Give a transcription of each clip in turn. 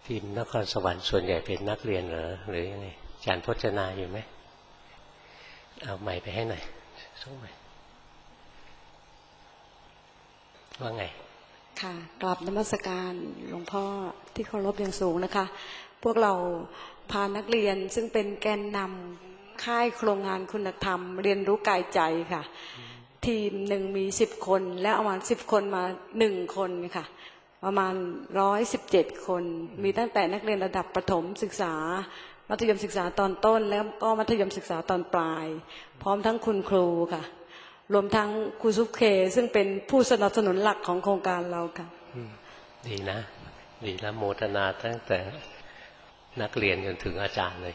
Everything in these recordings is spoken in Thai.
ทีมนครสวรรค์ส่วนใหญ่เป็นนักเรียนเหรอหรือยังไงอาจารย์พจนาอยู่ไหมเอาไมค์ไปให้หน่อยส่งไมค์ว่าไงค่ะกราบนมัสการหลวงพ่อที่เคารพอย่างสูงนะคะพวกเราพานักเรียนซึ่งเป็นแกนนำค่ายโครงงานคุณธรรมเรียนรู้กายใจค่ะทีมหนึ่งมี10 คนและเอามา10 คนมา1 คนค่ะประมาณ117 คนมีตั้งแต่นักเรียนระดับประถมศึกษามัธยมศึกษาตอนต้นแล้วก็มัธยมศึกษาตอนปลายพร้อมทั้งคุณครูค่ะรวมทั้งครูซุปเคซึ่งเป็นผู้สนับสนุนหลักของโครงการเราค่ะดีนะดีแล้วโมทนาตั้งแต่นักเรียนจนถึงอาจารย์เลย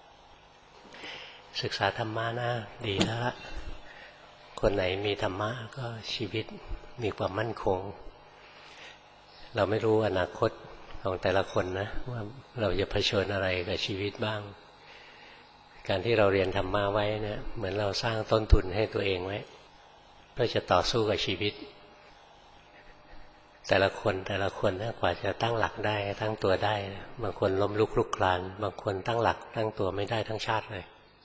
ศึกษาธรรมะนะดีแล้วละคนไหนมีธรรมะก็ชีวิตมีความมั่นคงเราไม่รู้อนาคตของแต่ละคนนะว่าเราจะเผชิญอะไรกับชีวิตบ้างการที่เราเรียนธรรมะไว้เนี่ยเหมือนเราสร้างต้นทุนให้ตัวเองไว้เพื่อจะต่อสู้กับชีวิตแต่ละคนนะกว่าจะตั้งหลักได้ตั้งตัวได้บางคนล้มลุกคลุกคลานบางคนตั้งหลักตั้งตัวไม่ได้ทั้งชาติเลย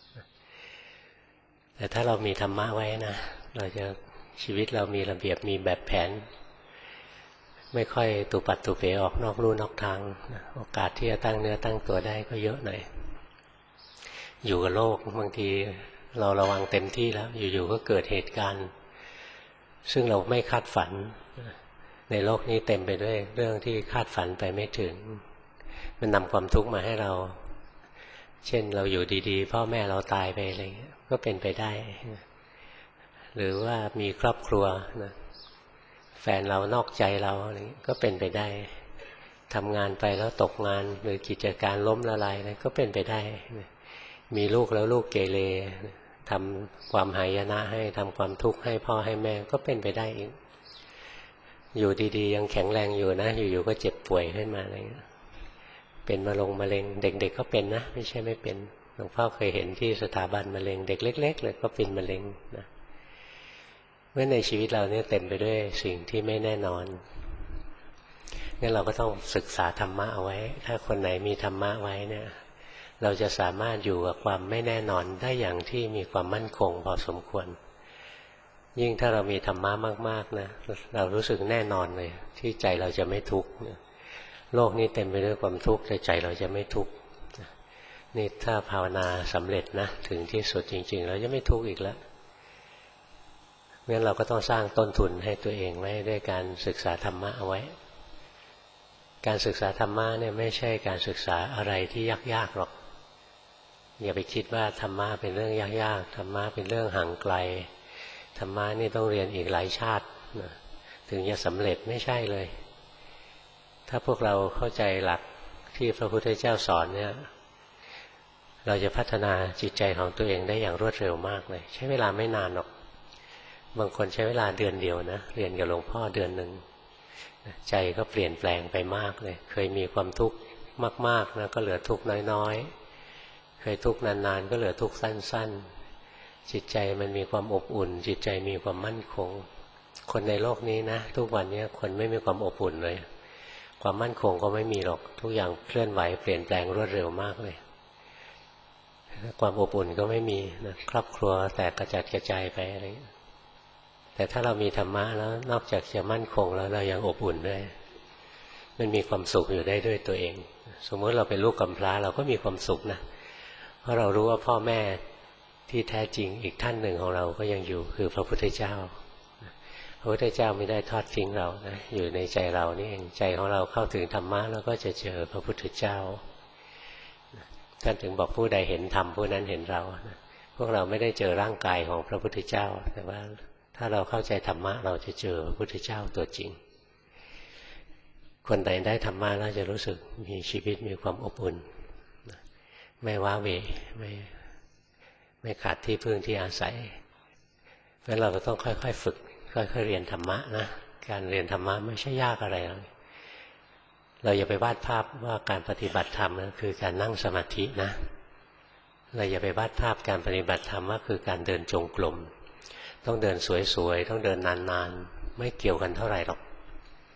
แต่ถ้าเรามีธรรมะไว้นะเราจะชีวิตเรามีระเบียบมีแบบแผนไม่ค่อยตุปัดตุเป๋ออกนอกลู่นอกทางโอกาสที่จะตั้งเนื้อตั้งตัวได้ก็เยอะหน่อยอยู่กับโลกบางทีเราระวังเต็มที่แล้วอยู่ๆก็เกิดเหตุการณ์ซึ่งเราไม่คาดฝันในโลกนี้เต็มไปด้วยเรื่องที่คาดฝันไปไม่ถึงมันนำความทุกข์มาให้เราเช่นเราอยู่ดีๆพ่อแม่เราตายไปอะไรเงี้ยก็เป็นไปได้หรือว่ามีครอบครัวนะแฟนเรานอกใจเราอะไรก็เป็นไปได้ทำงานไปแล้วตกงานหรือกิจการล้มละลายอะไรก็เป็นไปได้มีลูกแล้วลูกเกเรทำความหายนะให้ทำความทุกข์ให้พ่อให้แม่ก็เป็นไปได้อีกอยู่ดีๆยังแข็งแรงอยู่นะอยู่ๆก็เจ็บป่วยขึ้นมาอะไรเป็นมะเร็งเด็กๆก็เป็นนะไม่ใช่ไม่เป็นหลวงพ่อเคยเห็นที่สถาบันมะเร็งเด็กเล็กๆเลยก็เป็นมะเร็งนะเมื่อในชีวิตเราเนี่ยเต็มไปด้วยสิ่งที่ไม่แน่นอนงั้นเราก็ต้องศึกษาธรรมะเอาไว้ถ้าคนไหนมีธรรมะไว้เนี่ยเราจะสามารถอยู่กับความไม่แน่นอนได้อย่างที่มีความมั่นคงพอสมควรยิ่งถ้าเรามีธรรมะมากๆนะเรารู้สึกแน่นอนเลยที่ใจเราจะไม่ทุกข์โลกนี้เต็มไปด้วยความทุกข์แต่ใจเราจะไม่ทุกข์นี่ถ้าภาวนาสำเร็จนะถึงที่สุดจริงๆเราจะไม่ทุกข์อีกแล้วงั้นเราก็ต้องสร้างต้นทุนให้ตัวเองไว้ด้วยการศึกษาธรรมะเอาไว้การศึกษาธรรมะเนี่ยไม่ใช่การศึกษาอะไรที่ยากๆหรอกอย่าไปคิดว่าธรรมะเป็นเรื่องยากๆธรรมะเป็นเรื่องห่างไกลธรรมะนี่ต้องเรียนอีกหลายชาตินะถึงจะสำเร็จไม่ใช่เลยถ้าพวกเราเข้าใจหลักที่พระพุทธเจ้าสอนเนี่ยเราจะพัฒนาจิตใจของตัวเองได้อย่างรวดเร็วมากเลยใช้เวลาไม่นานหรอกบางคนใช้เวลาเดือนเดียวนะเรียนกับหลวงพ่อเดือนหนึ่งใจก็เปลี่ยนแปลงไปมากเลยเคยมีความทุกข์มากๆนะก็เหลือทุกข์น้อยๆเคยทุกข์นานๆก็เหลือทุกข์สั้นๆจิตใจมันมีความอบอุ่นจิตใจมีความมั่นคงคนในโลกนี้นะทุกวันนี้คนไม่มีความอบอุ่นเลยความมั่นคงก็ไม่มีหรอกทุกอย่างเคลื่อนไหวเปลี่ยนแปลงรวดเร็วมากเลยความอบอุ่นก็ไม่มีนะครอบครัวแตกกระจัดกระจายไปอะไรแต่ถ้าเรามีธรรมะแล้วนอกจากจะมั่นคงแล้วเรายังอบอุ่นด้วยมันมีความสุขอยู่ได้ด้วยตัวเองสมมติเราเป็นลูกกำพร้าเราก็มีความสุขนะเพราะเรารู้ว่าพ่อแม่ที่แท้จริงอีกท่านหนึ่งของเราก็ยังอยู่คือพระพุทธเจ้าพระพุทธเจ้าไม่ได้ทอดทิ้งเรานะอยู่ในใจเรานี่เองใจของเราเข้าถึงธรรมะแล้วก็จะเจอพระพุทธเจ้าท่านถึงบอกผู้ใดเห็นธรรมผู้นั้นเห็นเราพวกเราไม่ได้เจอร่างกายของพระพุทธเจ้าแต่ว่าถ้าเราเข้าใจธรรมะเราจะเจอพระพุทธเจ้าตัวจริงคนใดได้ธรรมะแล้วจะรู้สึกมีชีวิตมีความอบอุ่นไม่ว้าเหวไม่ขาดที่พึ่งที่อาศัยเพราะเราก็ต้องค่อยๆฝึกค่อยๆเรียนธรรมะนะการเรียนธรรมะไม่ใช่ยากอะไรเลยเราอย่าไปวาดภาพว่าการปฏิบัติธรรมนะคือการนั่งสมาธินะเราอย่าไปวาดภาพการปฏิบัติธรรมว่าคือการเดินจงกรมต้องเดินสวยๆต้องเดินนานๆไม่เกี่ยวกันเท่าไหร่หรอก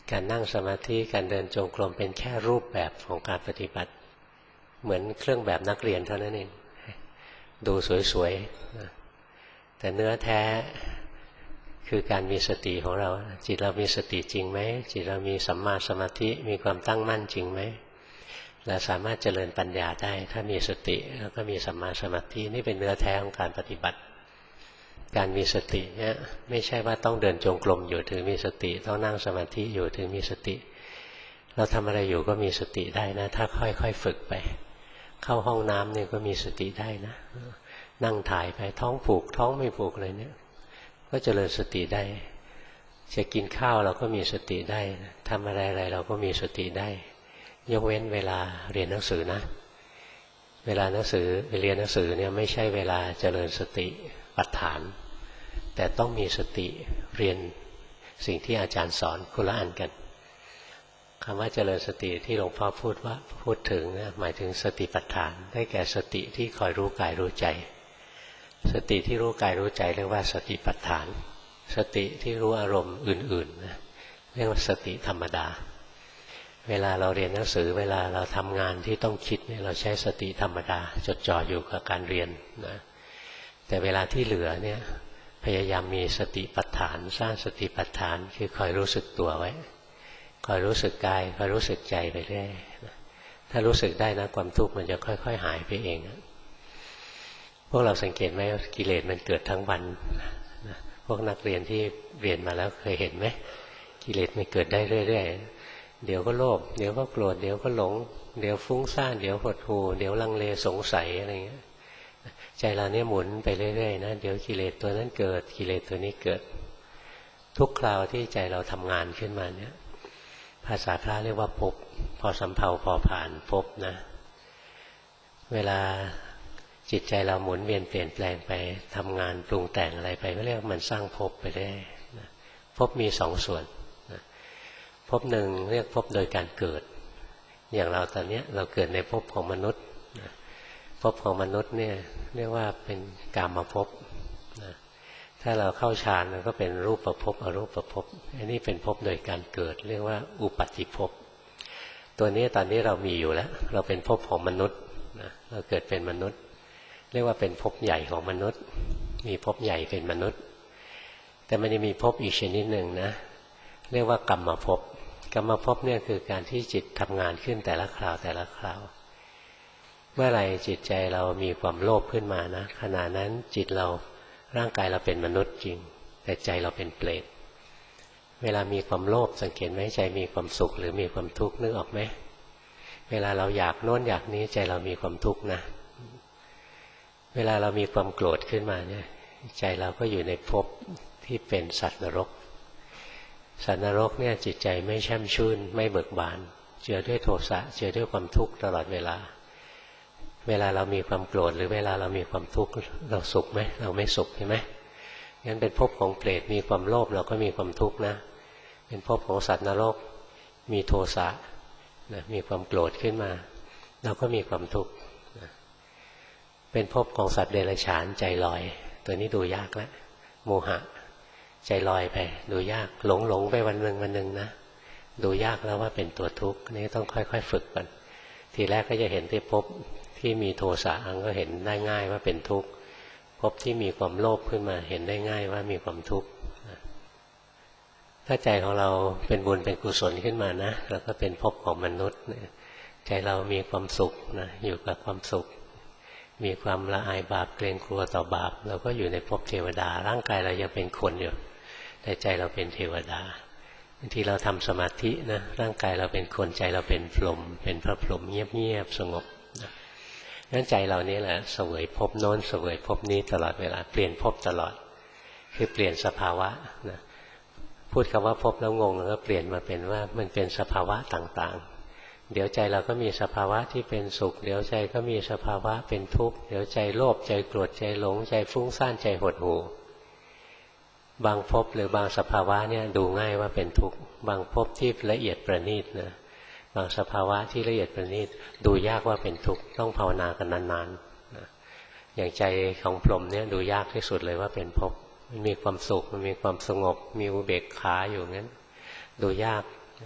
การนั่งสมาธิการเดินจงกรมเป็นแค่รูปแบบของการปฏิบัติเหมือนเครื่องแบบนักเรียนเท่านั้นเองดูสวยๆนะแต่เนื้อแท้คือการมีสติของเราจิตเรามีสติจริงไหมจิตเรามีสัมมาสมาธิมีความตั้งมั่นจริงไหมเราสามารถเจริญปัญญาได้ถ้ามีสติแล้วก็มีสัมมาสมาธินี่เป็นเนื้อแท้ของการปฏิบัติการมีสติเนี่ยไม่ใช่ว่าต้องเดินจงกรมอยู่ถึงมีสติต้องนั่งสมาธิอยู่ถึงมีสติเราทำอะไรอยู่ก็มีสติได้นะถ้าค่อยๆฝึกไปเข้าห้องน้ำเนี่ยก็มีสติได้นะนั่งถ่ายไปท้องผูกท้องไม่ผูกอะไรเนี่ยก็เจริญสติได้จะกินข้าวเราก็มีสติได้ทำอะไรเราก็มีสติได้ยกเว้นเวลาเรียนหนังสือนะเวลาหนังสือเรียนหนังสือเนี่ยไม่ใช่เวลาเจริญสติปัฏฐานแต่ต้องมีสติเรียนสิ่งที่อาจารย์สอนคนละอันกันคำว่าเจริญสติที่หลวงพ่อพูดถึงนะหมายถึงสติปัฏฐานได้แก่สติที่คอยรู้กายรู้ใจสติที่รู้กายรู้ใจเรียกว่าสติปัฏฐานสติที่รู้อารมณ์อื่นๆนะเรียกว่าสติธรรมดาเวลาเราเรียนหนังสือเวลาเราทำงานที่ต้องคิดเนี่ยเราใช้สติธรรมดาจดจ่ออยู่กับการเรียนนะแต่เวลาที่เหลือเนี่ยพยายามมีสติปัฏฐานสร้างสติปัฏฐานคือคอยรู้สึกตัวไว้คอยรู้สึกกายคอยรู้สึกใจไปเรื่อยถ้ารู้สึกได้นะความทุกข์มันจะค่อยๆหายไปเองพวกเราสังเกตไหมกิเลสมันเกิดทั้งวันพวกนักเรียนที่เรียนมาแล้วเคยเห็นไหมกิเลสมันเกิดได้เรื่อยๆเดี๋ยวก็โลภเดี๋ยวก็โกรธเดี๋ยวก็หลงเดี๋ยวฟุ้งซ่านเดี๋ยวหดหู่เดี๋ยวลังเลสงสัยอะไรเงี้ยใจเราเนี่ยหมุนไปเรื่อยๆนะเดี๋ยวกิเลสตัวนั้นเกิดกิเลสตัวนี้เกิดทุกคราวที่ใจเราทำงานขึ้นมาเนี่ยภาษาพระเรียกว่าภพพอสำเภาพอผ่านภพนะเวลาจิตใจเราหมุนเวียนเปลี่ยนแปลงไปทำงานปรุงแต่งอะไรไปก็เรียกมันสร้างภพไปได้นะภพมีสองส่วนนะภพหนึ่งเรียกภพโดยการเกิดอย่างเราตอนนี้เราเกิดในภพของมนุษย์นะภพของมนุษย์เนี่ยเรียกว่าเป็นกามภพนะถ้าเราเข้าฌานมันก็เป็นรูปภพอรูปภพอันนี้เป็นภพโดยการเกิดเรียกว่าอุปัฏฐิภพตัวนี้ตอนนี้เรามีอยู่แล้วเราเป็นภพของมนุษย์นะเราเกิดเป็นมนุษย์เรียกว่าเป็นภพใหญ่ของมนุษย์มีภพใหญ่เป็นมนุษย์แต่มันจะมีภพอีกชนิดหนึ่งนะเรียกว่ากรรมภพกรรมภพเนี่ยคือการที่จิตทำงานขึ้นแต่ละคราวแต่ละคราวเมื่อไหร่จิตใจเรามีความโลภขึ้นมานะขณะนั้นจิตเราร่างกายเราเป็นมนุษย์จริงแต่ใจเราเป็นเปรตเวลามีความโลภสังเกตไหมใจมีความสุขหรือมีความทุกข์นึกออกไหมเวลาเราอยากโน้นอยากนี้ใจเรามีความทุกข์นะเวลาเรามีความโกรธขึ้นมาเนี่ยใจเราก็อยู่ในภพที่เป็นสัตว์นรกสัตว์นรกเนี่ยจิตใจไม่แช่มชื่นไม่เบิกบานเจือด้วยโทสะเจือด้วยความทุกข์ตลอดเวลาเรามีความโกรธหรือเวลาเรามีความทุกข์เราสุขไหมเราไม่สุขใช่ไหมงั้นเป็นภพของเปรตมีความโลภเราก็มีความทุกข์นะเป็นภพของสัตว์นรกมีโทสะนะมีความโกรธขึ้นมาเราก็มีความทุกข์เป็นภพของสัตว์เดรัจฉานใจลอยตัวนี้ดูยากแล้วโมหะใจลอยไปดูยากหลงไปวันหนึ่งนะดูยากแล้วว่าเป็นตัวทุกข์นี่ต้องค่อยๆฝึกกันทีแรกก็จะเห็นที่ภพที่มีโทสะก็เห็นได้ง่ายว่าเป็นทุกข์ภพที่มีความโลภขึ้นมาเห็นได้ง่ายว่ามีความทุกข์ถ้าใจของเราเป็นบุญเป็นกุศลขึ้นมานะเราก็เป็นภพของมนุษย์ใจเรามีความสุขนะอยู่กับความสุขมีความละอายบาปเกรงกลัวต่อบาปเราก็อยู่ในภพเทวดาร่างกายเรายังเป็นคนอยู่แต่ใจเราเป็นเทวดาบางทีเราทำสมาธินะร่างกายเราเป็นคนใจเราเป็นพรหมเป็นพระพรหมเงียบๆสงบนะงั้นใจเรานี้แหละเสวยภพโน้นเสวยภพนี้ตลอดเวลาเปลี่ยนภพตลอดคือเปลี่ยนสภาวะนะพูดคำว่าภพแล้วงงแล้วเปลี่ยนมาเป็นว่ามันเป็นสภาวะต่างๆเดี๋ยวใจเราก็มีสภาวะที่เป็นสุขเดี๋ยวใจก็มีสภาวะเป็นทุกข์เดี๋ยวใจโลภใจโกรธใจหลงใจฟุ้งซ่านใจหดหู่บางภพหรือบางสภาวะเนี่ยดูง่ายว่าเป็นทุกข์บางภพที่ละเอียดประณีตนะบางสภาวะที่ละเอียดประณีตดูยากว่าเป็นทุกข์ต้องภาวนากันนานๆนะอย่างใจของพรหมเนี่ยดูยากที่สุดเลยว่าเป็นภพมันมีความสุขมันมีความสงบมีอุเบกขาอยู่งั้นดูยาก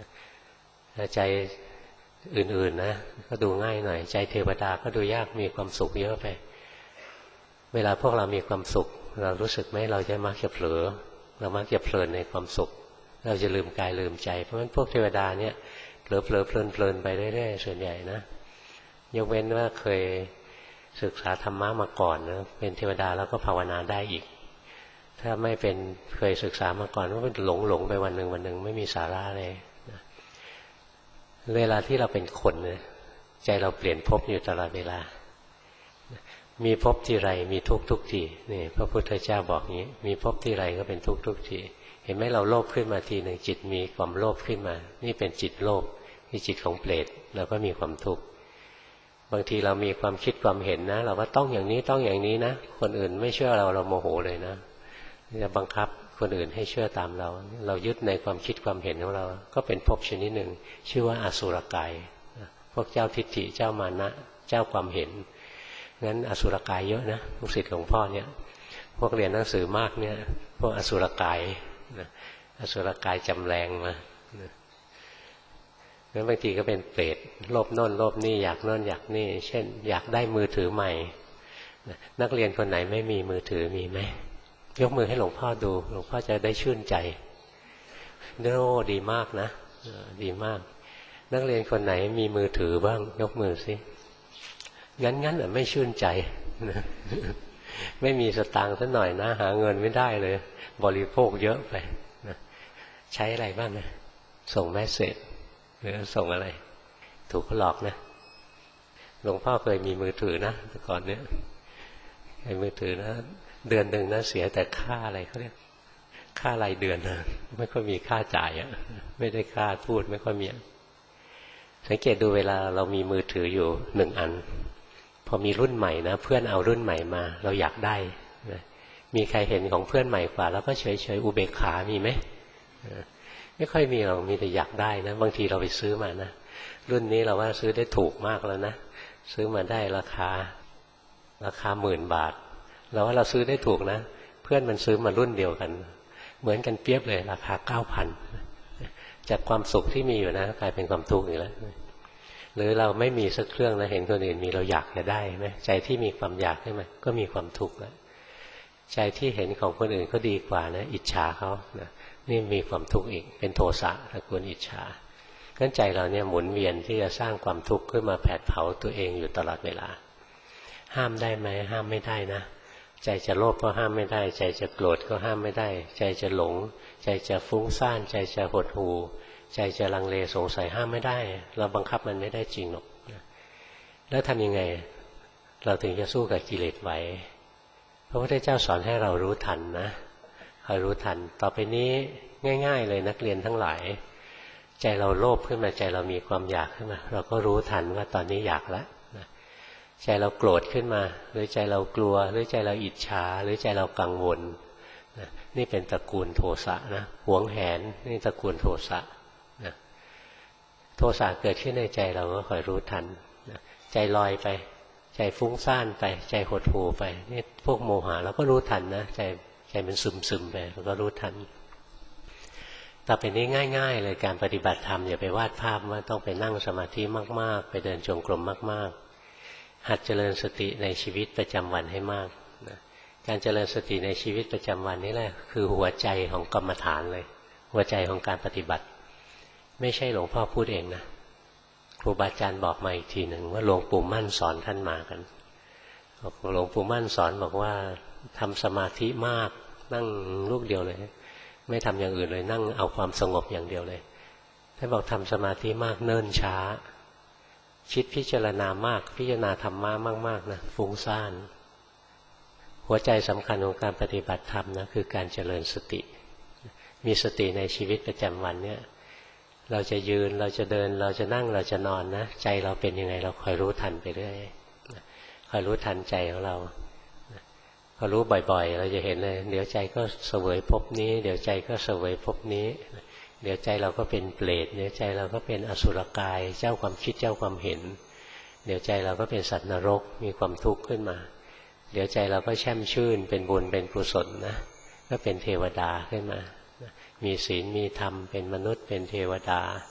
ใจอื่นๆนะก็ดูง่ายหน่อยใจเทวดาก็ดูยากมีความสุขเยอะไปเวลาพวกเรามีความสุขเรารู้สึกไหมเราจะมักจะเผลอเรามักจะเพลินในความสุขเราจะลืมกายลืมใจเพราะฉะนั้นพวกเทวดาเนี่ยเผลอเพลินไปเรื่อยๆส่วนใหญ่นะยกเว้นว่าเคยศึกษาธรรมะมาก่อนนะเป็นเทวดาแล้วก็ภาวนาได้อีกถ้าไม่เป็นเคยศึกษามาก่อนก็เป็นหลงไปวันหนึ่งไม่มีสาระเลยนะเวลาที่เราเป็นคนเนี่ยใจเราเปลี่ยนภพอยู่ตลอดเวลามีภพที่ไรมีทุกทุกทีนี่พระพุทธเจ้าบอกงี้มีภพที่ไรก็เป็นทุกทุกทีเห็นไหมเราโลภขึ้นมาทีหนึ่งจิตมีความโลภขึ้นมานี่เป็นจิตโลภนี่จิตของเปรตเราก็มีความทุกข์บางทีเรามีความคิดความเห็นนะเราว่าต้องอย่างนี้ต้องอย่างนี้นะคนอื่นไม่เชื่อเราโมโหเลยนะจะบังคับคนอื่นให้เชื่อตามเรายึดในความคิดความเห็นของเราก็เป็นภพชนิดหนึ่งชื่อว่าอสุรกายพวกเจ้าทิฏฐิเจ้ามานะเจ้าความเห็นงั้นอสุรกายเยอะนะลูกศิษย์หลวงพ่อเนี่ยพวกเรียนหนังสือมากเนี่ยพวกอสุรกายอสุรกายจำแรงมางั้นบางทีก็เป็นเปรตโลภโน่นโลภนี่อยากโน่นอยากนี่เช่นอยากได้มือถือใหม่นักเรียนคนไหนไม่มีมือถือมีไหมยกมือให้หลวงพ่อดูหลวงพ่อจะได้ชื่นใจโอ้ดีมากนะดีมากนักเรียนคนไหนมีมือถือบ้างยกมือสิงั้นไม่ชื่นใจไม่มีสตางค์สักหน่อยนะหาเงินไม่ได้เลยบริโภคเยอะไปใช้อะไรบ้างนะส่งเมสเสจหรือส่งอะไรถูกเขาหลอกนะหลวงพ่อเคยมีมือถือนะแต่ก่อนเนี้ยไอ้มือถือนะเดือนหนึ่งนะเสียแต่ค่าอะไรเขาเรียกค่ารายเดือนนะไม่ค่อยมีค่าจ่ายอะไม่ได้ค่าพูดไม่ค่อยมีสังเกตดูเวลาเรามีมือถืออยู่1 อันพอมีรุ่นใหม่นะเพื่อนเอารุ่นใหม่มาเราอยากได้นะมีใครเห็นของเพื่อนใหม่กว่าแล้วก็เฉยอุเบกขามีไหมไม่ค่อยมีหรอกมีแต่อยากได้นะบางทีเราไปซื้อมานะรุ่นนี้เราว่าซื้อได้ถูกมากแล้วนะซื้อมาได้ราคา10,000 บาทเราว่าเราซื้อได้ถูกนะเพื่อนมันซื้อมารุ่นเดียวกันเหมือนกันเปรียบเลยราคา 9,000 จากความสุขที่มีอยู่นะกลายเป็นความทุกข์อีกแล้วหรือเราไม่มีสักเครื่องนะเห็นคนอื่นมีเราอยากจะได้ไหมใจที่มีความอยากใช่ไหมก็มีความทุกข์แล้วใจที่เห็นของคนอื่นก็ดีกว่านะอิจฉาเขานะนี่มีความทุกข์อีกเป็นโทสะตระกูลอิจฉางั้นใจเราเนี่ยหมุนเวียนที่จะสร้างความทุกข์ขึ้นมาแผดเผาตัวเองอยู่ตลอดเวลาห้ามได้ไหมห้ามไม่ได้นะใจจะโลภก็ห้ามไม่ได้ใจจะโกรธก็ห้ามไม่ได้ใจจะหลงใจจะฟุ้งซ่านใจจะหดหู่ใจจะลังเลสงสัยห้ามไม่ได้เราบังคับมันไม่ได้จริงหรอกแล้วทำยังไงเราถึงจะสู้กับกิเลสไหวพระพุทธเจ้าสอนให้เรารู้ทันนะคอยรู้ทันต่อไปนี้ง่ายๆเลยนักเรียนทั้งหลายใจเราโลภขึ้นมาใจเรามีความอยากขึ้นมาเราก็รู้ทันว่าตอนนี้อยากแล้วใจเราโกรธขึ้นมาหรือใจเรากลัวหรือใจเราอิจฉาหรือใจเรากังวลนี่เป็นตระกูลโทสะนะหวงแหนนี่ตระกูลโทสะนะโทสะเกิดขึ้นในใจเราก็คอยรู้ทันนะใจลอยไปใจฟุ้งซ่านไปใจหดหู่ไปนี่พวกโมหะเราก็รู้ทันนะใจมันซึมไปเราก็รู้ทันต่อไปนี้ง่ายๆเลยการปฏิบัติธรรมอย่าไปวาดภาพว่าต้องไปนั่งสมาธิมากๆไปเดินจงกรมมากๆหัดเจริญสติในชีวิตประจำวันให้มากนะการเจริญสติในชีวิตประจำวันนี่แหละคือหัวใจของกรรมฐานเลยหัวใจของการปฏิบัติไม่ใช่หลวงพ่อพูดเองนะครูบาอาจารย์บอกมาอีกทีหนึ่งว่าหลวงปู่มั่นสอนท่านมากันหลวงปู่มั่นสอนบอกว่าทำสมาธิมากนั่งลูกเดียวเลยไม่ทำอย่างอื่นเลยนั่งเอาความสงบอย่างเดียวเลยท่านบอกทำสมาธิมากเนิ่นช้าคิดพิจารณามากพิจารณาธรรมะมากๆนะฟุ้งซ่านหัวใจสำคัญของการปฏิบัติธรรมนะคือการเจริญสติมีสติในชีวิตประจำวันเนี่ยเราจะยืนเราจะเดินเราจะนั่งเราจะนอนนะใจเราเป็นยังไงเราคอยรู้ทันไปเรื่อยคอยรู้ทันใจของเราพอรู้บ่อยๆเราจะเห็นเลยเดี๋ยวใจก็เสวยภพนี้เดี๋ยวใจก็เสวยภพนี้เดี๋ยวใจเราก็เป็นเปรตเดี๋ยวใจเราก็เป็นอสุรกายเจ้าความคิดเจ้าความเห็นเดี๋ยวใจเราก็เป็นสัตว์นรกมีความทุกข์ขึ้นมาเดี๋ยวใจเราก็แช่มชื่นเป็นบุญเป็นกุศลนะก็เป็นเทวดาขึ้นมามีศีลมีธรรมเป็นมนุษย์เป็นเทวดา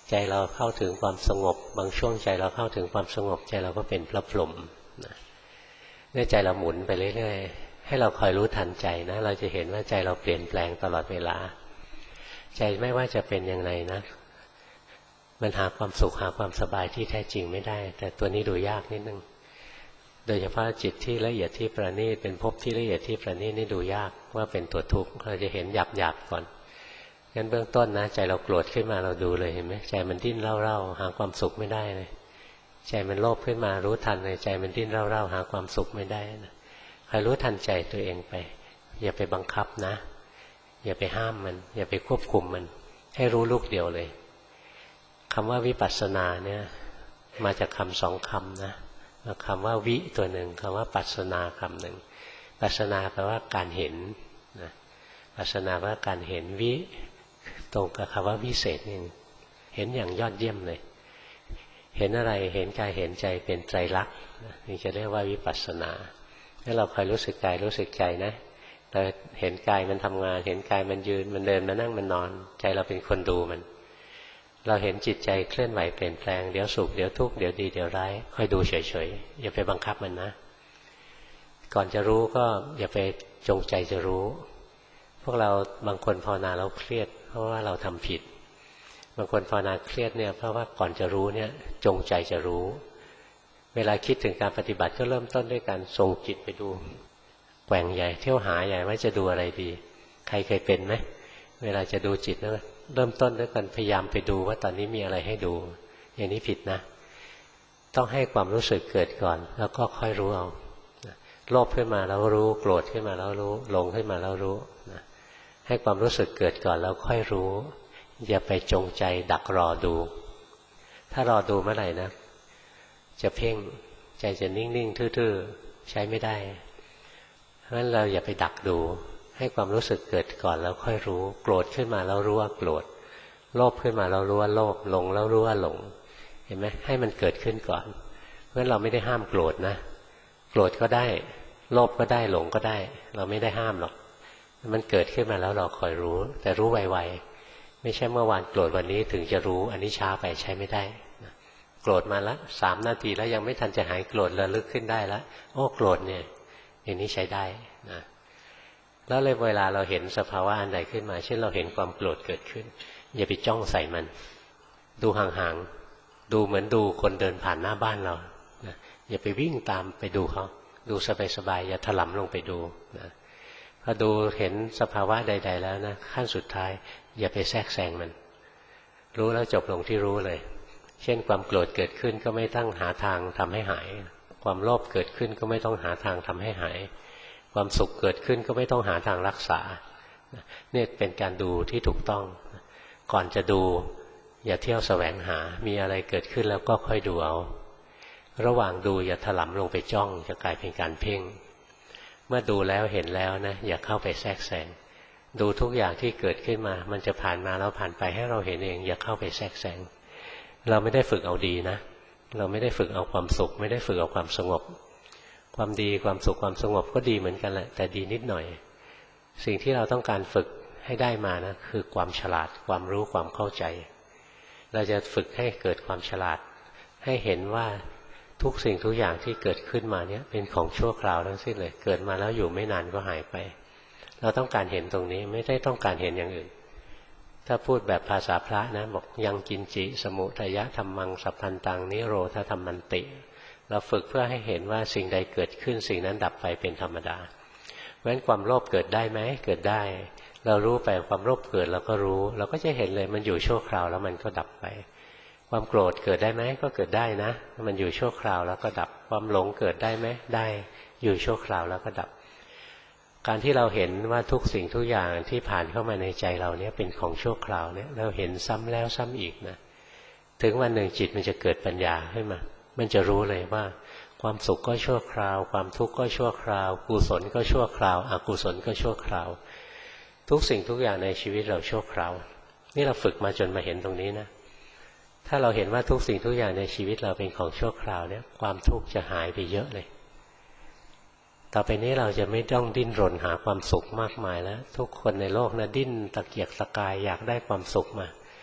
ใจเราเข้าถึงความสงบบางช่วงใจเราเข้าถึงความสงบใจเราก็เป็นพระพรหมเนี่ยใจเราหมุนไปเรื่อยๆให้เราคอยรู้ทันใจนะเราจะเห็นว่าใจเราเปลี่ยนแปลงตลอดเวลาใจไม่ว่าจะเป็นยังไงนะมันหาความสุขหาความสบายที่แท้จริงไม่ได้แต่ตัวนี้ดูยากนิดนึงโดยเฉพาะจิตที่ละเอียดที่ประณีตเป็นภพที่ละเอียดที่ประณีตนี่ดูยากว่าเป็นตัวทุกข์เราจะเห็นหยาบๆก่อนงั้นเบื้องต้นนะใจเราโกรธขึ้นมาเราดูเลยเห็นไหมใจมันดิ้นเร่าๆหาความสุขไม่ได้เลยใจมันโลภขึ้นมารู้ทันเลยใจมันดิ้นเร่าๆหาความสุขไม่ได้นะคอยรู้ทันใจตัวเองไปอย่าไปบังคับนะอย่าไปห้ามมันอย่าไปควบคุมมันให้รู้ลูกเดียวเลยคำว่าวิปัสสนาเนี่ยมาจากคำสองคำนะคำว่าวิตัวหนึ่งคำว่าปัสสนาคำหนึ่งปัสสนาแปลว่าการเห็นนะปัสสนาแปลว่าการเห็นวิตรงกับคำว่าวิเศษนี่เห็นอย่างยอดเยี่ยมเลยเห็นอะไรเห็นกายเห็นใจเป็นไตรลักษณ์นี่จะเรียกว่าวิปัสสนาให้เราคอยรู้สึกกายรู้สึกใจนะเราเห็นกายมันทำงานเห็นกายมันยืนมันเดินมันนั่งมันนอนใจเราเป็นคนดูมันเราเห็นจิตใจเคลื่อนไหวเปลี่ยนแปลงเดี๋ยวสุขเดี๋ยวทุกข์เดี๋ยวดีเดี๋ยวร้ายค่อยดูเฉยๆอย่าไปบังคับมันนะก่อนจะรู้ก็อย่าไปจงใจจะรู้พวกเราบางคนภาวนาแล้วเครียดเพราะว่าเราทำผิดบางคนภาวนาเครียดเนี่ยเพราะว่าก่อนจะรู้เนี่ยจงใจจะรู้เวลาคิดถึงการปฏิบัติก็เริ่มต้นด้วยการส่งจิตไปดูแกว่งใหญ่เที่ยวหาใหญ่ว่าจะดูอะไรดีใครเคยเป็นไหมเวลาจะดูจิตแล้วเริ่มต้นด้วยการพยายามไปดูว่าตอนนี้มีอะไรให้ดูอย่างนี้ผิดนะต้องให้ความรู้สึกเกิดก่อนแล้วก็ค่อยรู้เอาโลภขึ้นมาแล้วรู้โกรธขึ้นมาแล้วรู้หลงขึ้นมาแล้วรู้ให้ความรู้สึกเกิดก่อนแล้วค่อยรู้อย่าไปจงใจดักรอดูถ้ารอดูเมื่อไหร่นะจะเพ่งใจจะนิ่งๆทื่อๆใช้ไม่ได้เพราะฉะนั้นเราอย่าไปดักดูให้ความรู้สึกเกิดก่อนแล้วค่อยรู้โกรธขึ้นมาแล้วรู้ว่าโกรธโลภขึ้นมาแล้วรู้ว่าโลภหลงแล้วรู้ว่าหลงเห็นไหมให้มันเกิดขึ้นก่อนเพราะฉะนั้นเราไม่ได้ห้ามโกรธนะโกรธก็ได้โลภก็ได้หลงก็ได้เราไม่ได้ห้ามหรอกมันเกิดขึ้นมาแล้วเราคอยรู้แต่รู้ไวๆไม่ใช่เมื่อวานโกรธวันนี้ถึงจะรู้อันนี้ช้าไปใช้ไม่ได้โกรธมาละ3 นาทีแล้วยังไม่ทันจะหายโกรธระลึกขึ้นได้แล้วโอ้โกรธเนี่ยอย่างนี้ใช้ได้นะแล้วเลยเวลาเราเห็นสภาวะอันใดขึ้นมาเช่นเราเห็นความโกรธเกิดขึ้นอย่าไปจ้องใส่มันดูห่างๆดูเหมือนดูคนเดินผ่านหน้าบ้านเรานะอย่าไปวิ่งตามไปดูเขาดูสบายๆอย่าถลำลงไปดูนะพอดูเห็นสภาวะใดๆแล้วนะขั้นสุดท้ายอย่าไปแทรกแซงมันรู้แล้วจบลงที่รู้เลยเช่นความโกรธเกิดขึ้นก็ไม่ต้องหาทางทำให้หายความโลภเกิดขึ้นก็ไม่ต้องหาทางทำให้หายความสุขเกิดขึ้นก็ไม่ต้องหาทางรักษาเนี่ยเป็นการดูที่ถูกต้องก่อนจะดูอย่าเที่ยวแสวงหามีอะไรเกิดขึ้นแล้วก็ค่อยดูเอาระหว่างดูอย่าถลำลงไปจ้องจะกลายเป็นการเพ่งเมื่อดูแล้วเห็นแล้วนะอย่าเข้าไปแทรกแซงดูทุกอย่างที่เกิดขึ้นมามันจะผ่านมาแล้วผ่านไปให้เราเห็นเองอย่าเข้าไปแทรกแซงเราไม่ได้ฝึกเอาดีนะเราไม่ได้ฝึกเอาความสุขไม่ได้ฝึกเอาความสงบความดีความสุขความสงบก็ดีเหมือนกันแหละแต่ดีนิดหน่อยสิ่งที่เราต้องการฝึกให้ได้มานะคือความฉลาดความรู้ความเข้าใจเราจะฝึกให้เกิดความฉลาดให้เห็นว่าทุกสิ่งทุกอย่างที่เกิดขึ้นมาเนี่ยเป็นของชั่วคราวทั้งสิ้นเลยเกิดมาแล้วอยู่ไม่นานก็หายไปเราต้องการเห็นตรงนี้ไม่ได้ต้องการเห็นอย่างอื่นถ้าพูดแบบภาษาพระนะบอกยังกินจิสมุทัยธัมมังสัพพันตังนิโรธธัมมันติเราฝึกเพื่อให้เห็นว่าสิ่งใดเกิดขึ้นสิ่งนั้นดับไปเป็นธรรมดาเพราะฉะนั้นความโลภเกิดได้ไหมเกิดได้เรารู้ไปความโลภเกิดเราก็รู้เราก็จะเห็นเลยมันอยู่ชั่วคราวแล้วมันก็ดับไปความโกรธเกิดได้ไหมก็เกิดได้นะมันอยู่ชั่วคราวแล้วก็ดับความหลงเกิดได้ไหมได้อยู่ชั่วคราวแล้วก็ดับการที่เราเห็นว่าทุกสิ่งทุกอย่างที่ผ่านเข้ามาในใจเราเนี่ยเป็นของชั่วคราวเนี่ยเราเห็นซ้ำแล้วซ้ำอีกนะถึงวันหนึ่งจิตมันจะเกิดปัญญาขึ้นมามันจะรู้เลยว่าความสุขก็ชั่วคราวความทุกข์ก็ชั่วคราวกุศลก็ชั่วคราวอกุศลก็ชั่วคราวทุกสิ่งทุกอย่างในชีวิตเราชั่วคราวนี่เราฝึกมาจนมาเห็นตรงนี้นะถ้าเราเห็นว่าทุกสิ่งทุกอย่างในชีวิตเราเป็นของชั่วคราวเนี่ยความทุกข์จะหายไปเยอะเลยต่อไปนี้เราจะไม่ต้องดิ้นรนหาความสุขมากมายแล้วทุกคนในโลกนะดิ้นตะเกียกตะกายอยากได้ความสุขมา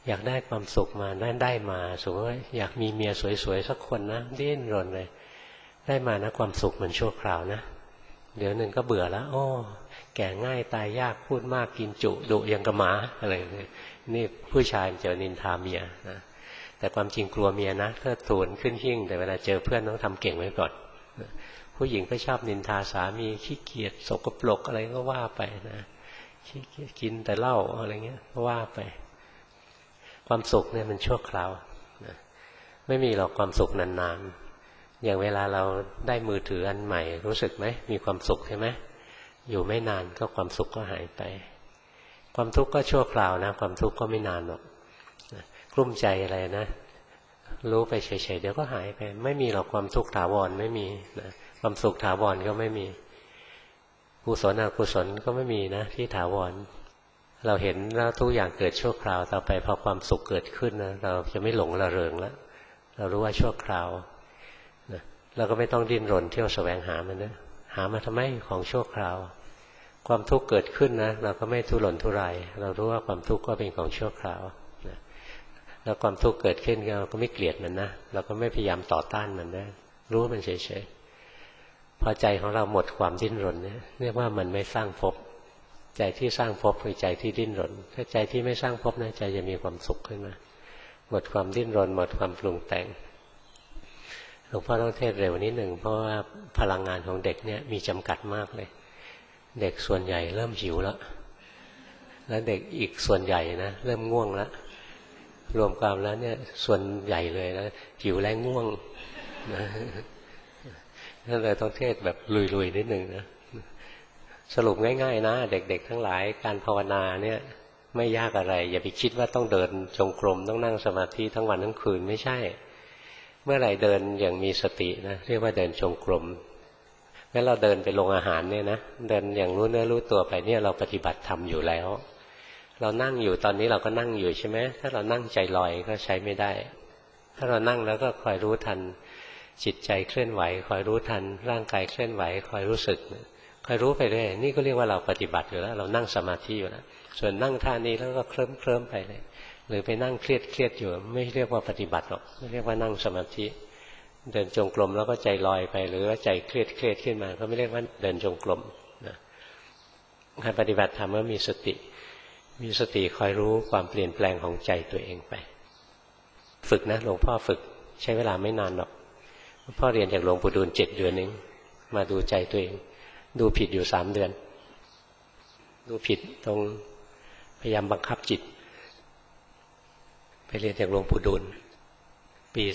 อยากได้ความสุขมาได้มาสมมติว่าอยากมีเมียสวยๆสักคนนะดิ้นรนเลยได้มานะความสุขมันชั่วคราวนะเดี๋ยวหนึ่งก็เบื่อแล้วแก่ง่ายตายยากพูดมากกินจุดุยังกระหมาอะไรเลยนี่ผู้ชายมันจะนินทาเมียนะแต่ความจริงกลัวเมียนะเทิดทูนขึ้นหิ้งแต่เวลาเจอเพื่อนต้องทำเก่งไว้ก่อนผู้หญิงก็ชอบนินทาสามีขี้เกียจสกปรกอะไรก็ว่าไปนะขี้เกียจกินแต่เหล้าอะไรเงี้ยก็ว่าไปความสุขเนี่ยมันชั่วคราวนะไม่มีหรอกความสุขนานๆอย่างเวลาเราได้มือถืออันใหม่รู้สึกไหมมีความสุขใช่ไหมอยู่ไม่นานก็ความสุขก็หายไปความทุกข์ก็ชั่วคราวนะความทุกข์ก็ไม่นานหรอกกลุ้มใจอะไรนะรู้ไปเฉยๆเดี๋ยวก็หายไปไม่มีหรอกความทุกข์ถาวรไม่มีนะความสุขถาวรก็ไม่มีกุศลอกุศลก็ไม่มีนะที่ถาวรเราเห็นแล้วทุกอย่างเกิดชั่วคราวต่อไปพอความสุขเกิดขึ้นนะเราจะไม่หลงระเริงแล้วเรารู้ว่าชั่วคราวนะเราก็ไม่ต้องดิ้นรนเที่ยวแสวงหามันนะหามาทำไมของชั่วคราวความทุกข์เกิดขึ้นนะเราก็ไม่ทุรนทุรายเรารู้ว่าความทุกข์ก็เป็นของชั่วคราวนะแล้วความทุกข์เกิดขึ้นเราก็ไม่เกลียดมันนะเราก็ไม่พยายามต่อต้านมันนะรู้มันเฉยๆพอใจของเราหมดความดิ้นรนเนี่ยเรียกว่ามันไม่สร้างภพใจที่สร้างภพคือใจที่ดิ้นรนถ้าใจที่ไม่สร้างภพนะใจจะมีความสุขขึ้นมาหมดความดิ้นรนหมดความปรุงแต่งหลวงพ่อต้องเทศเร็วนิดหนึ่งเพราะว่าพลังงานของเด็กเนี่ยมีจำกัดมากเลยเด็กส่วนใหญ่เริ่มหิวแล้วเด็กอีกส่วนใหญ่นะเริ่มง่วงแล้วรวมความแล้วเนี่ยส่วนใหญ่เลยนะหิวและง่วงนะนั่นเลยต้องเทศแบบลุยๆนิดหนึ่งนะสรุปง่ายๆนะเด็กๆทั้งหลายการภาวนาเนี่ยไม่ยากอะไรอย่าไปคิดว่าต้องเดินจงกรมต้องนั่งสมาธิทั้งวันทั้งคืนไม่ใช่เมื่อไหร่เดินอย่างมีสตินะเรียกว่าเดินจงกรมงั้นเราเดินไปโรงอาหารเนี่ยนะเดินอย่างรู้เนื้อรู้ตัวไปเนี่ยเราปฏิบัติธรรมอยู่แล้วเรานั่งอยู่ตอนนี้เราก็นั่งอยู่ใช่ไหมถ้าเรานั่งใจลอยก็ใช้ไม่ได้ถ้าเรานั่งแล้วก็คอยรู้ทันจิตใจเคลื่อนไหวคอยรู้ทันร่างกายเคลื่อนไหวคอยรู้สึกคอยรู้ไปเรื่อยนี่ก็เรียกว่าเราปฏิบัติอยู่แล้วเรานั่งสมาธิอยู่แล้วส่วนนั่งท่านี้แล้วก็เคลิ้มไปเลยหรือไปนั่งเครียดอยู่ไม่เรียกว่าปฏิบัติหรอกไม่เรียกว่านั่งสมาธิเดินจงกรมแล้วก็ใจลอยไปหรือว่าใจเครียดขึ้นมาก็ไม่เรียกว่าเดินจงกรมนะการปฏิบัติธรรมก็มีสติคอยรู้ความเปลี่ยนแปลงของใจตัวเองไปฝึกนะหลวงพ่อฝึกใช้เวลาไม่นานหรอกพ่อเรียนจากหลวงปู่ดูล7 เดือนเองมาดูใจตัวเองดูผิดอยู่3 เดือนดูผิดตรงพยายามบังคับจิตไปเรียนจากหลวงปู่ดูลปี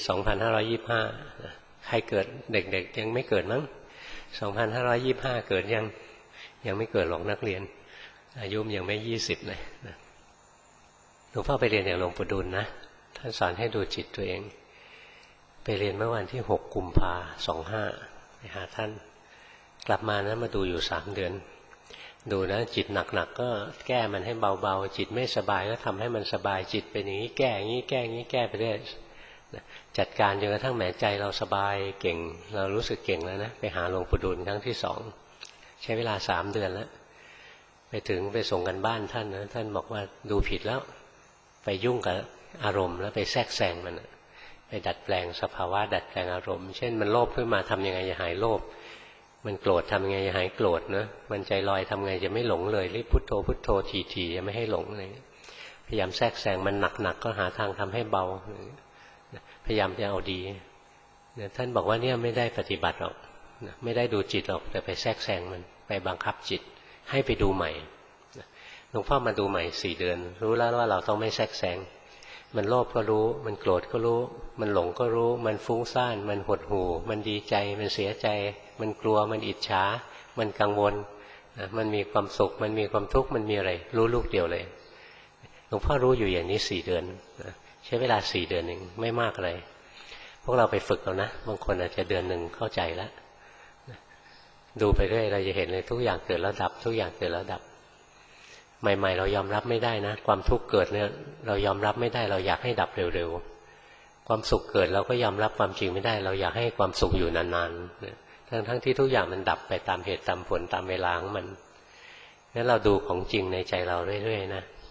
2525ใครเกิดเด็กๆยังไม่เกิดมั้ง2525เกิดยังไม่เกิดหรอกนักเรียนอายุยังไม่20เลยหลวงพ่อไปเรียนจากหลวงปู่ดูลนะท่านสอนให้ดูจิตตัวเองไปเรียนเมื่อวันที่6 กุมภาพันธ์25ไปหาท่านกลับมานะมาดูอยู่3 เดือนดูนะจิตหนักๆก็แก้มันให้เบาๆจิตไม่สบายก็ทำให้มันสบายจิตเป็นอย่างนี้แก้อย่างนี้แก้อย่างนี้แก้ไปเรื่อยจัดการจนกระทั่งแหมใจเราสบายเก่งเรารู้สึกเก่งแล้วนะไปหาหลวงปู่ดูลครั้งที่2ใช้เวลา3 เดือนแล้วไปถึงไปส่งกันบ้านท่านนะท่านบอกว่าดูผิดแล้วไปยุ่งกับอารมณ์แล้วไปแทรกแซงมันไปดัดแปลงสภาวะดัดแปลงอารมณ์เช่นมันโลภขึ้นมาทำยังไงจะหายโลภมันโกรธทำยังไงจะหายโกรธนะมันใจลอยทำไงจะไม่หลงเลยรีบพุทโธพุทโธทีๆจะไม่ให้หลงอะไรพยายามแทรกแซงมันหนักก็หาทางทำให้เบาพยายามจะเอาดีท่านบอกว่าเนี่ยไม่ได้ปฏิบัติหรอกไม่ได้ดูจิตหรอกแต่ไปแทรกแซงมันไปบังคับจิตให้ไปดูใหม่หลวงพ่อมาดูใหม่4 เดือนรู้แล้วว่าเราต้องไม่แทรกแซงมันโลภก็รู้มันโกรธก็รู้มันหลงก็รู้มันฟุ้งซ่านมันหดหู่มันดีใจมันเสียใจมันกลัวมันอิจฉามันกังวลมันมีความสุขมันมีความทุกข์มันมีอะไรรู้ลูกเดียวเลยหลวงพ่อรู้อยู่อย่างนี้4 เดือนใช้เวลา4 เดือนเองไม่มากอะไรพวกเราไปฝึกเอานะบางคนอาจจะเดือนหนึ่งเข้าใจแล้วดูไปเรื่อยเราจะเห็นเลยทุกอย่างเกิดแล้วดับทุกอย่างเกิดแล้วดับใหม่ๆเรายอมรับไม่ได้นะความทุกข์เกิดเนี่ยเรายอมรับไม่ได้เราอยากให้ดับเร็วๆความสุขเกิดเราก็ยอมรับความจริงไม่ได้เราอยากให้ความสุขอยู่นานๆทั้งที่ทุกอย่างมันดับไปตามเหตุตามผลตามเวลาของมันงั้นเราดูของจริงในใจเราเรื่อยๆนะ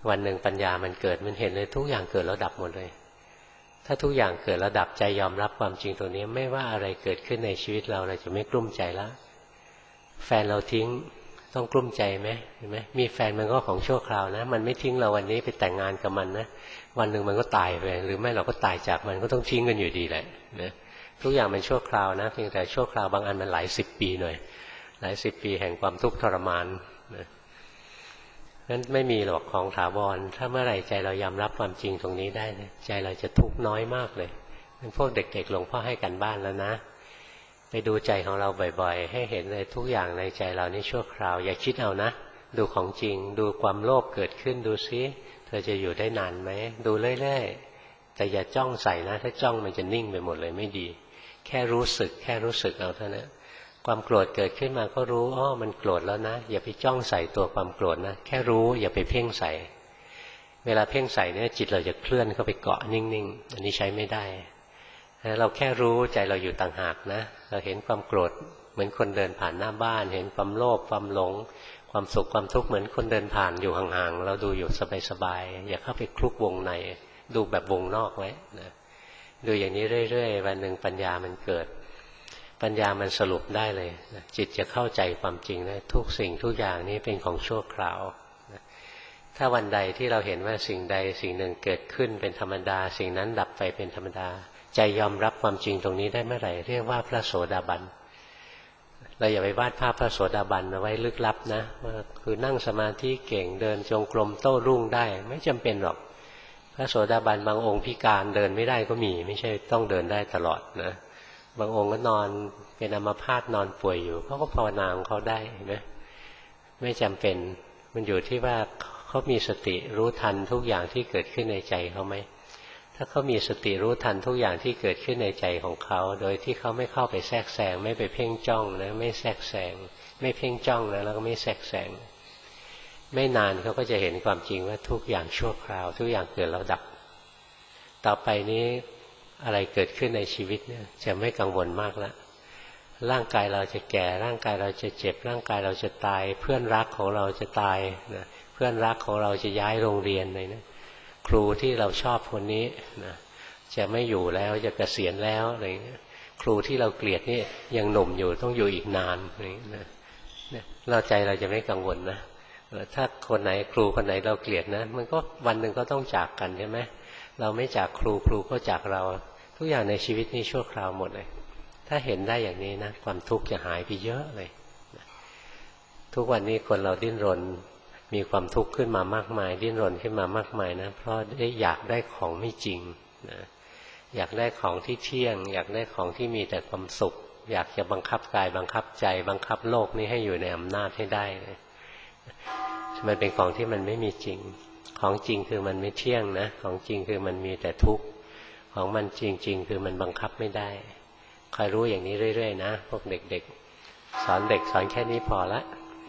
วันหนึ่งปัญญามันเกิดมันเห็นเลยทุกอย่างเกิดแล้วดับหมดเลยถ้าทุกอย่างเกิดแล้วดับใจยอมรับความจริงตรงนี้ไม่ว่าอะไรเกิดขึ้นในชีวิตเราจะไม่กลุ้มใจแล้วแฟนเราทิ้งต้องกลุ้มใจไหมเห็นไหมมีแฟนมันก็ของชั่วคราวนะมันไม่ทิ้งเราวันนี้ไปแต่งงานกับมันนะวันหนึ่งมันก็ตายไปหรือไม่เราก็ตายจากมันก็ต้องทิ้งกันอยู่ดีแหละนะทุกอย่างมันชั่วคราวนะเพียงแต่ชั่วคราวบางอันมันหลายสิบปีหน่อยหลายสิบปีแห่งความทุกข์ทรมานนะนั้นไม่มีหรอกของถาวรถ้าเมื่อไหร่ใจเรายอมรับความจริงตรงนี้ได้นะใจเราจะทุกข์น้อยมากเลยพวกเด็กๆหลวงพ่อให้กันบ้านแล้วนะไปดูใจของเราบ่อยๆให้เห็นเลยทุกอย่างในใจเรานี่ชั่วคราวอย่าคิดเอานะดูของจริงดูความโลภเกิดขึ้นดูซิเธอจะอยู่ได้นานไหมดูเรื่อยๆแต่อย่าจ้องใส่นะถ้าจ้องมันจะนิ่งไปหมดเลยไม่ดีแค่รู้สึกเอาเท่านั้นความโกรธเกิดขึ้นมาก็รู้อ๋อมันโกรธแล้วนะอย่าไปจ้องใส่ตัวความโกรธนะแค่รู้อย่าไปเพ่งใส่เวลาเพ่งใส่เนี่ยจิตเราจะเคลื่อนเข้าไปเกาะนิ่งๆอันนี้ใช้ไม่ได้เราแค่รู้ใจเราอยู่ต่างหากนะเราเห็นความโกรธเหมือนคนเดินผ่านหน้าบ้านเห็นความโลภความหลงความสุขความทุกข์เหมือนคนเดินผ่านอยู่ห่างๆเราดูอยู่สบายๆอย่าเข้าไปคลุกวงในดูแบบวงนอกไว้นะดูอย่างนี้เรื่อยๆวันหนึ่งปัญญามันเกิดปัญญามันสรุปได้เลยนะจิตจะเข้าใจความจริงนะทุกสิ่งทุกอย่างนี้เป็นของชั่วคราวนะถ้าวันใดที่เราเห็นว่าสิ่งใดสิ่งหนึ่งเกิดขึ้นเป็นธรรมดาสิ่งนั้นดับไปเป็นธรรมดาใจยอมรับความจริงตรงนี้ได้เมื่อไหร่เรียกว่าพระโสดาบันเราอย่าไปวาดภาพพระโสดาบันเอาไว้ลึกลับนะว่าคือนั่งสมาธิเก่งเดินจงกรมโต้รุ่งได้ไม่จำเป็นหรอกพระโสดาบันบางองค์พิการเดินไม่ได้ก็มีไม่ใช่ต้องเดินได้ตลอดนะบางองค์ก็นอนเป็นอัมพาตนอนป่วยอยู่เขาก็ภาวนาของเขาได้เห็นไหมไม่จำเป็นมันอยู่ที่ว่าเขามีสติรู้ทันทุกอย่างที่เกิดขึ้นในใจเขาไหมถ้าเขามีสติรู้ทันทุกอย่างที่เกิดขึ้นในใจของเขาโดยที่เขาไม่เข้าไปแทรกแซงไม่ไปเพ่งจ้องนะไม่แทรกแซงไม่เพ่งจ้องนะแล้วก็ไม่แทรกแซงไม่นานเขาก็จะเห็นความจริงว่าทุกอย่างชั่วคราวทุกอย่างเกิดแล้วดับต่อไปนี้อะไรเกิดขึ้นในชีวิตเนี่ยจะไม่กังวลมากแล้วร่างกายเราจะแก่ร่างกายเราจะเจ็บร่างกายเราจะตายเพื่อนรักของเราจะตายนะเพื่อนรักของเราจะย้ายโรงเรียนเลยนะครูที่เราชอบคนนี้นะจะไม่อยู่แล้วจะเกษียณแล้วอะไรเงี้ยครูที่เราเกลียดนี่ยังหนุ่มอยู่ต้องอยู่อีกนานอะไรเงี้ยนะเราใจเราจะไม่กังวลนะถ้าคนไหนครูคนไหนเราเกลียดนะมันก็วันหนึ่งก็ต้องจากกันใช่ไหมเราไม่จากครูครูก็จากเราทุกอย่างในชีวิตนี้ชั่วคราวหมดเลยถ้าเห็นได้อย่างนี้นะความทุกข์จะหายไปเยอะเลยทุกวันนี้คนเราดิ้นรนมีความทุกข์ขึ้นมามากมายดิ้นรนขึ้นมามากมายนะเพราะได้อยากได้ของไม่จริงนะอยากได้ของที่เที่ยงอยากได้ของที่มีแต่ความสุขอยากจะบังคับกายบังคับใจบังคับโลกนี้ให้อยู่ในอำนาจให้ได้มันเป็นของที่มันไม่มีจริงของจริงคือมันไม่เที่ยงนะของจริงคือมันมีแต่ทุกข์ของมันจริงๆคือมันบังคับไม่ได้คอยรู้อย่างนี้เรื่อยๆนะพวกเด็กๆสอนเด็กสอนแค่นี้พอละ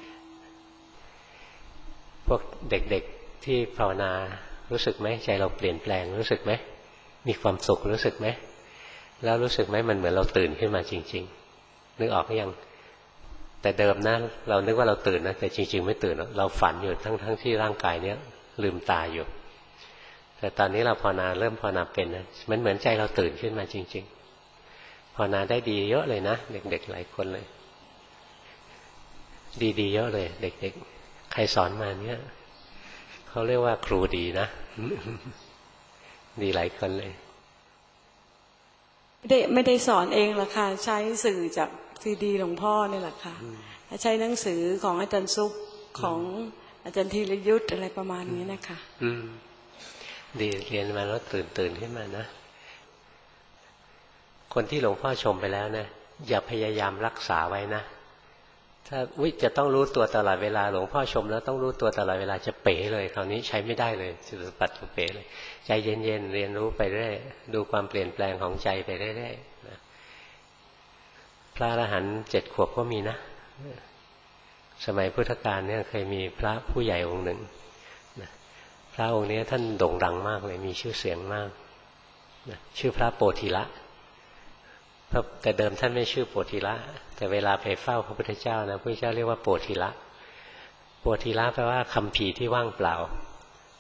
พวกเด็กๆที่ภาวนารู้สึกไหมใจเราเปลี่ยนแปลงรู้สึกไหมมีความสุขรู้สึกไหมแล้วรู้สึกไหมมันเหมือนเราตื่นขึ้นมาจริงๆนึกออกหรือยังแต่เดิมนะเรานึกว่าเราตื่นนะแต่จริงๆไม่ตื่นเราฝันอยู่ทั้งที่ร่างกายเนี้ยลืมตาอยู่แต่ตอนนี้เราภาวนาเริ่มภาวนาเป็นนะมันเหมือนใจเราตื่นขึ้นมาจริงๆภาวนาได้ดีเยอะเลยนะเด็กๆหลายคนเลยดีๆเยอะเลยเด็กๆใครสอนมาเนี่ยเขาเรียกว่าครูดีนะ ดีหลายคนเลยไม่ได้สอนเองหรอกค่ะใช้สื่อจากซีดีหลวงพ่อนี่แหละค่ะใช้หนังสือของอาจารย์ซุปของอาจารย์ธีรยุทธอะไรประมาณนี้นะคะดีเรียนมาแล้วตื่นขึ้นมานะคนที่หลวงพ่อชมไปแล้วนะอย่าพยายามรักษาไว้นะถ้าจะต้องรู้ตัวตลอดเวลาหลวงพ่อชมแล้วต้องรู้ตัวตลอดเวลาจะเป๋เลยคราวนี้ใช้ไม่ได้เลยจะปัดจะเป๋เลยใจเย็นๆเรียนรู้ไปเรื่อยดูความเปลี่ยนแปลงของใจไปเรื่อยๆนะพระอรหันต์7 ขวบก็มีนะสมัยพุทธกาลเนี่ยเคยมีพระผู้ใหญ่องค์หนึ่งนะพระองค์นี้ท่านโด่งดังมากเลยมีชื่อเสียงมากนะชื่อพระโปธิละแต่เดิมท่านไม่ชื่อโปธิละแต่เวลาไปเฝ้าพระพุทธเจ้านะพระพุทธเจ้าเรียกว่าโปธิละโปธิละแปลว่าคัมภีร์ที่ว่างเปล่า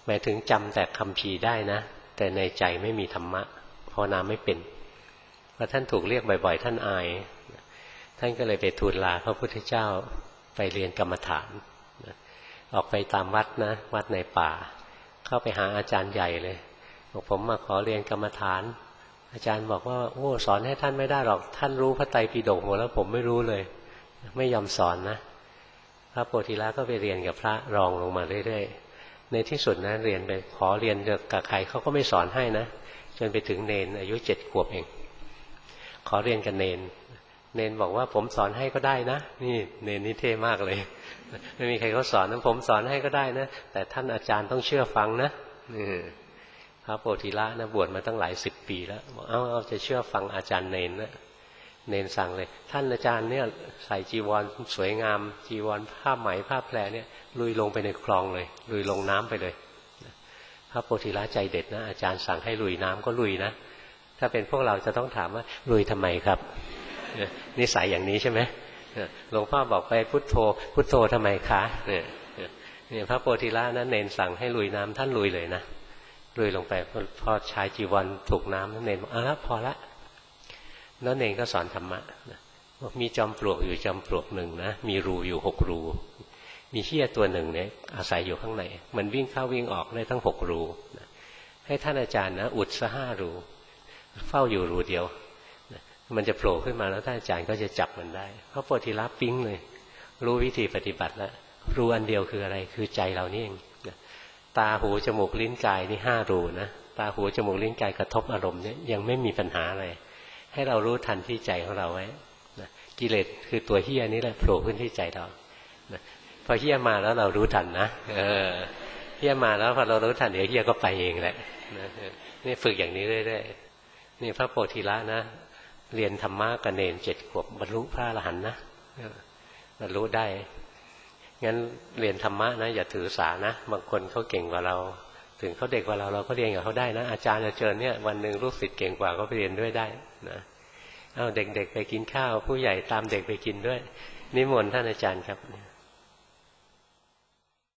หมายถึงจำแต่คำภีร์ได้นะแต่ในใจไม่มีธรรมะภาวนาไม่เป็นพอท่านถูกเรียกบ่อยๆท่านอายท่านก็เลยไปทูลลาพระพุทธเจ้าไปเรียนกรรมฐานออกไปตามวัดนะวัดในป่าเข้าไปหาอาจารย์ใหญ่เลยบอกผมมาขอเรียนกรรมฐานอาจารย์บอกว่าโอ้สอนให้ท่านไม่ได้หรอกท่านรู้พระไตรปิฎกหมดแล้วผมไม่รู้เลยไม่ยอมสอนนะพระโพธิละก็ไปเรียนกับพระรองลงมาเรื่อยๆในที่สุดนะเรียนไปขอเรียนกับใครเขาก็ไม่สอนให้นะจนไปถึงเนนอายุ7 ขวบเองขอเรียนกับเนนบอกว่าผมสอนให้ก็ได้นะนี่เนนนี่เท่มากเลยไม่มีใครเขาสอนนะผมสอนให้ก็ได้นะแต่ท่านอาจารย์ต้องเชื่อฟังนะพระโพธิละนะบวชมาตั้งหลาย10 ปีแล้วบอกเอาจะเชื่อฟังอาจารย์เนนนะเนนสั่งเลยท่านอาจารย์เนี่ยใส่จีวรสวยงามจีวรผ้าไหมผ้าแพรเนี่ยลุยลงไปในคลองเลยลุยลงน้ำไปเลยพระโพธิละใจเด็ดนะอาจารย์สั่งให้ลุยน้ำก็ลุยนะถ้าเป็นพวกเราจะต้องถามว่าลุยทำไมครับนิสัยอย่างนี้ใช่ไหมหลวงพ่อบอกไปพุทโธพุทโธทำไมคะเนี่ยพระโพธิละนะเนนสั่งให้ลุยน้ำท่านลุยเลยนะลุยลงไปพอชายจีวรถูกน้ำเนนบอกละพอละแล้วเนนก็สอนธรรมะบอกมีจอมปลวกอยู่จอมปลวกหนึ่งนะมีรูอยู่6 รูมีเหี้ยตัวหนึ่งเนี่ยอาศัยอยู่ข้างในมันวิ่งเข้าวิ่งออกได้ทั้ง6 รูให้ท่านอาจารย์นะอุดซะ5 รูเฝ้าอยู่รูเดียวมันจะโผล่ขึ้นมาแล้วท่านอาจารย์ก็จะจับมันได้พระโพธิละปิ๊งเลยรู้วิธีปฏิบัติแล้วรูอันเดียวคืออะไรคือใจเรานี่เองตาหูจมูกลิ้นกายนี่5 รูนะตาหูจมูกลิ้นกายกระทบอารมณ์เนี่ยยังไม่มีปัญหาอะไรให้เรารู้ทันที่ใจของเราไว้กิเลสคือตัวเหี้ยนี่แหละโผล่ขึ้นที่ใจเราพอเหี้ยมาแล้วเรารู้ทันนะเหี้ยมาแล้วพอเรารู้ทันเดี๋ยวเหี้ยก็ไปเองแหละนี่ฝึกอย่างนี้เรื่อยๆนี่พระโพธิละนะเรียนธรรมะกับเนร7 ขวบบรรลุพระอรหันต์นะบรรลุได้งั้นเรียนธรรมะนะอย่าถือสานะบางคนเขาเก่งกว่าเราถึงเขาเด็กกว่าเราก็เรียนกับเขาได้นะอาจารย์จะเชิญเนี่ยวันหนึ่งลูกศิษย์เก่งกว่าก็ไปเรียนด้วยได้นะเอาเด็กๆไปกินข้าวผู้ใหญ่ตามเด็กไปกินด้วยนิมนต์ท่านอาจารย์ครับ